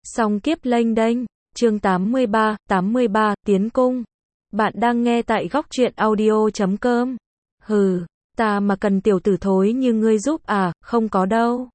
Song kiếp lênh đênh, chương 83, tiến cung. Bạn đang nghe tại góc truyện audio.com. Hừ, ta mà cần tiểu tử thối như ngươi giúp à, không có đâu.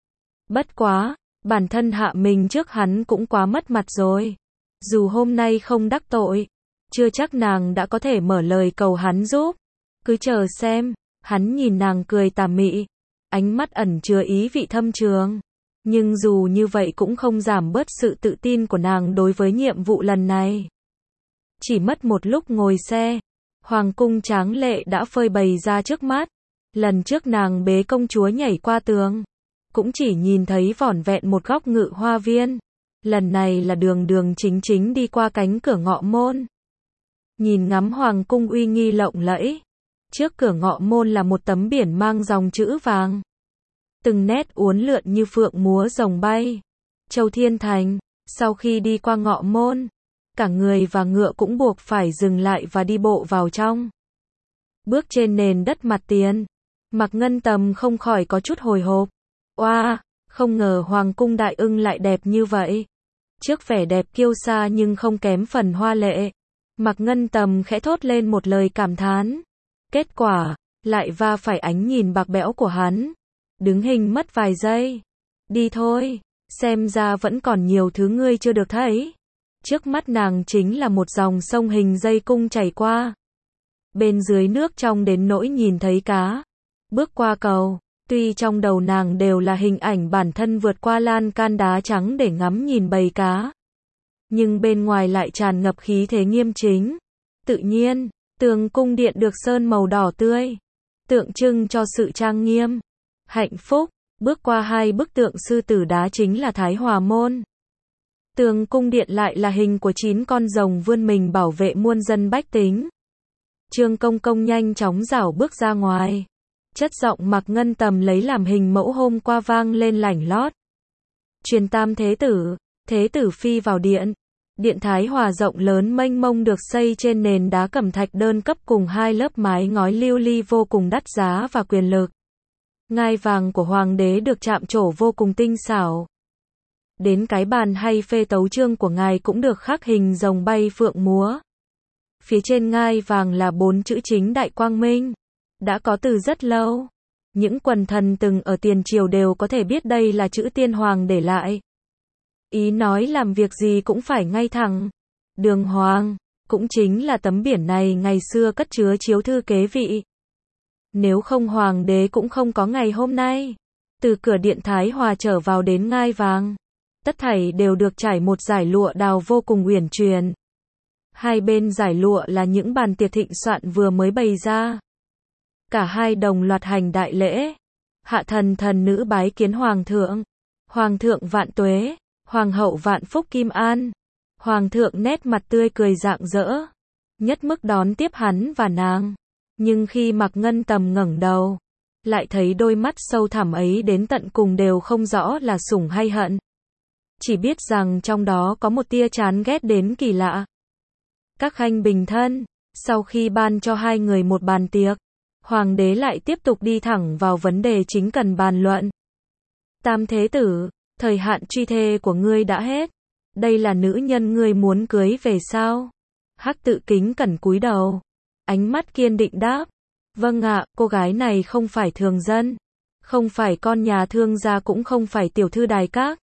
Bất quá, bản thân hạ mình trước hắn cũng quá mất mặt rồi. Dù hôm nay không đắc tội, chưa chắc nàng đã có thể mở lời cầu hắn giúp. Cứ chờ xem, hắn nhìn nàng cười tà mị, ánh mắt ẩn chứa ý vị thâm trường. Nhưng dù như vậy cũng không giảm bớt sự tự tin của nàng đối với nhiệm vụ lần này. Chỉ mất một lúc ngồi xe, hoàng cung tráng lệ đã phơi bày ra trước mắt. Lần trước nàng bế công chúa nhảy qua tường, cũng chỉ nhìn thấy vỏn vẹn một góc ngự hoa viên. Lần này là đường đường chính chính đi qua cánh cửa ngọ môn. Nhìn ngắm hoàng cung uy nghi lộng lẫy. Trước cửa ngọ môn là một tấm biển mang dòng chữ vàng. Từng nét uốn lượn như phượng múa rồng bay. Châu Thiên Thành, sau khi đi qua ngọ môn, cả người và ngựa cũng buộc phải dừng lại và đi bộ vào trong. Bước trên nền đất mặt tiền, Mạc Ngân Tầm không khỏi có chút hồi hộp. Oa, không ngờ hoàng cung Đại Ưng lại đẹp như vậy. Trước vẻ đẹp kiêu sa nhưng không kém phần hoa lệ, Mạc Ngân Tầm khẽ thốt lên một lời cảm thán. Kết quả, lại va phải ánh nhìn bạc bẽo của hắn. Đứng hình mất vài giây. Đi thôi, xem ra vẫn còn nhiều thứ ngươi chưa được thấy. Trước mắt nàng chính là một dòng sông hình dây cung chảy qua. Bên dưới nước trong đến nỗi nhìn thấy cá. Bước qua cầu, tuy trong đầu nàng đều là hình ảnh bản thân vượt qua lan can đá trắng để ngắm nhìn bầy cá. Nhưng bên ngoài lại tràn ngập khí thế nghiêm chính. Tự nhiên, tường cung điện được sơn màu đỏ tươi, tượng trưng cho sự trang nghiêm, hạnh phúc. Bước qua hai bức tượng sư tử đá chính là Thái Hòa Môn. Tường cung điện lại là hình của 9 con rồng vươn mình bảo vệ muôn dân bách tính. Trương Công Công nhanh chóng rảo bước ra ngoài. Chất giọng Mạc Ngân Tầm lấy làm hình mẫu hôm qua vang lên lảnh lót. Truyền tam thế tử phi vào điện. Điện Thái Hòa rộng lớn mênh mông được xây trên nền đá cẩm thạch đơn cấp cùng 2 lớp mái ngói lưu ly vô cùng đắt giá và quyền lực. Ngai vàng của hoàng đế được chạm trổ vô cùng tinh xảo. Đến cái bàn hay phê tấu chương của ngài cũng được khắc hình rồng bay phượng múa. Phía trên ngai vàng là 4 chữ chính Đại Quang Minh. Đã có từ rất lâu. Những quần thần từng ở tiền triều đều có thể biết đây là chữ tiên hoàng để lại. Ý nói làm việc gì cũng phải ngay thẳng. Đường hoàng, cũng chính là tấm biển này ngày xưa cất chứa chiếu thư kế vị. Nếu không hoàng đế cũng không có ngày hôm nay. Từ cửa điện Thái Hòa trở vào đến ngai vàng, tất thảy đều được trải một dải lụa đào vô cùng uyển chuyển. Hai bên dải lụa là những bàn tiệc thịnh soạn vừa mới bày ra. Cả hai đồng loạt hành đại lễ. Hạ thần thần nữ bái kiến hoàng thượng. Hoàng thượng vạn tuế. Hoàng hậu vạn phúc kim an. Hoàng thượng nét mặt tươi cười rạng rỡ, nhất mức đón tiếp hắn và nàng. Nhưng khi Mạc Ngân Tầm ngẩng đầu, lại thấy đôi mắt sâu thẳm ấy đến tận cùng đều không rõ là sủng hay hận. Chỉ biết rằng trong đó có một tia chán ghét đến kỳ lạ. Các khanh bình thân, sau khi ban cho hai người một bàn tiệc, hoàng đế lại tiếp tục đi thẳng vào vấn đề chính cần bàn luận. Tam thế tử, thời hạn truy thê của ngươi đã hết. Đây là nữ nhân ngươi muốn cưới về sao? Hắc Tự kính cẩn cúi đầu, ánh mắt kiên định đáp. Vâng ạ, cô gái này không phải thường dân, không phải con nhà thương gia cũng không phải tiểu thư đài các.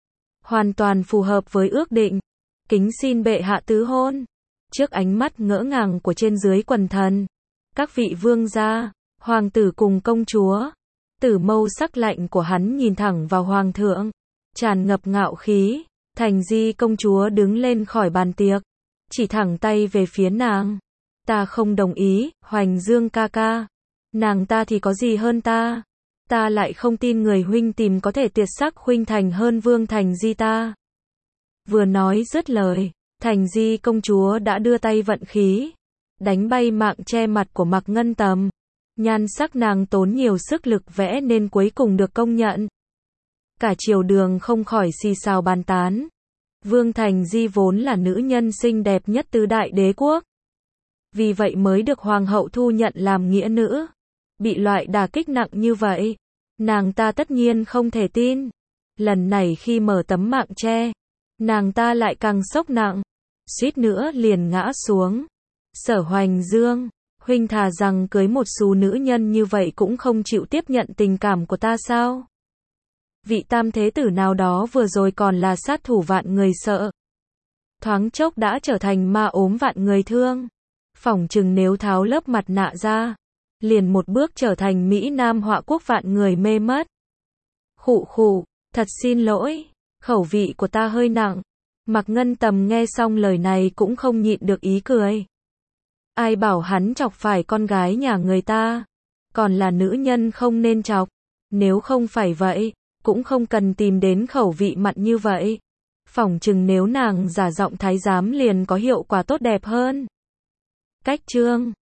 Hoàn toàn phù hợp với ước định. Kính xin bệ hạ tứ hôn. Trước ánh mắt ngỡ ngàng của trên dưới quần thần, các vị vương gia, hoàng tử cùng công chúa, tử mâu sắc lạnh của hắn nhìn thẳng vào hoàng thượng, tràn ngập ngạo khí. Thành Di công chúa đứng lên khỏi bàn tiệc, chỉ thẳng tay về phía nàng. Ta không đồng ý, Hoành Dương ca ca. Nàng ta thì có gì hơn ta? Ta lại không tin người huynh tìm có thể tuyệt sắc khuynh thành hơn Vương Thành Di ta. Vừa nói dứt lời, Thành Di công chúa đã đưa tay vận khí, đánh bay mạng che mặt của Mạc Ngân Tầm. Nhan sắc nàng tốn nhiều sức lực vẽ nên cuối cùng được công nhận. Cả triều đường không khỏi xì xào bàn tán. Vương Thành Di vốn là nữ nhân xinh đẹp nhất tứ đại đế quốc. Vì vậy mới được hoàng hậu thu nhận làm nghĩa nữ. Bị loại đả kích nặng như vậy, nàng ta tất nhiên không thể tin. Lần này khi mở tấm mạng che, nàng ta lại càng sốc nặng, suýt nữa liền ngã xuống. Sở Hoành Dương, huynh thà rằng cưới một xú nữ nhân như vậy cũng không chịu tiếp nhận tình cảm của ta sao? Vị tam thế tử nào đó vừa rồi còn là sát thủ vạn người sợ, thoáng chốc đã trở thành ma ốm vạn người thương. Phỏng chừng nếu tháo lớp mặt nạ ra, liền một bước trở thành Mỹ Nam họa quốc vạn người mê mất. Khụ khụ, thật xin lỗi, khẩu vị của ta hơi nặng. Mạc Ngân Tầm nghe xong lời này cũng không nhịn được ý cười. Ai bảo hắn chọc phải con gái nhà người ta, còn là nữ nhân không nên chọc. Nếu không phải vậy, cũng không cần tìm đến khẩu vị mặn như vậy. Phỏng chừng nếu nàng giả giọng thái giám liền có hiệu quả tốt đẹp hơn. Cách chương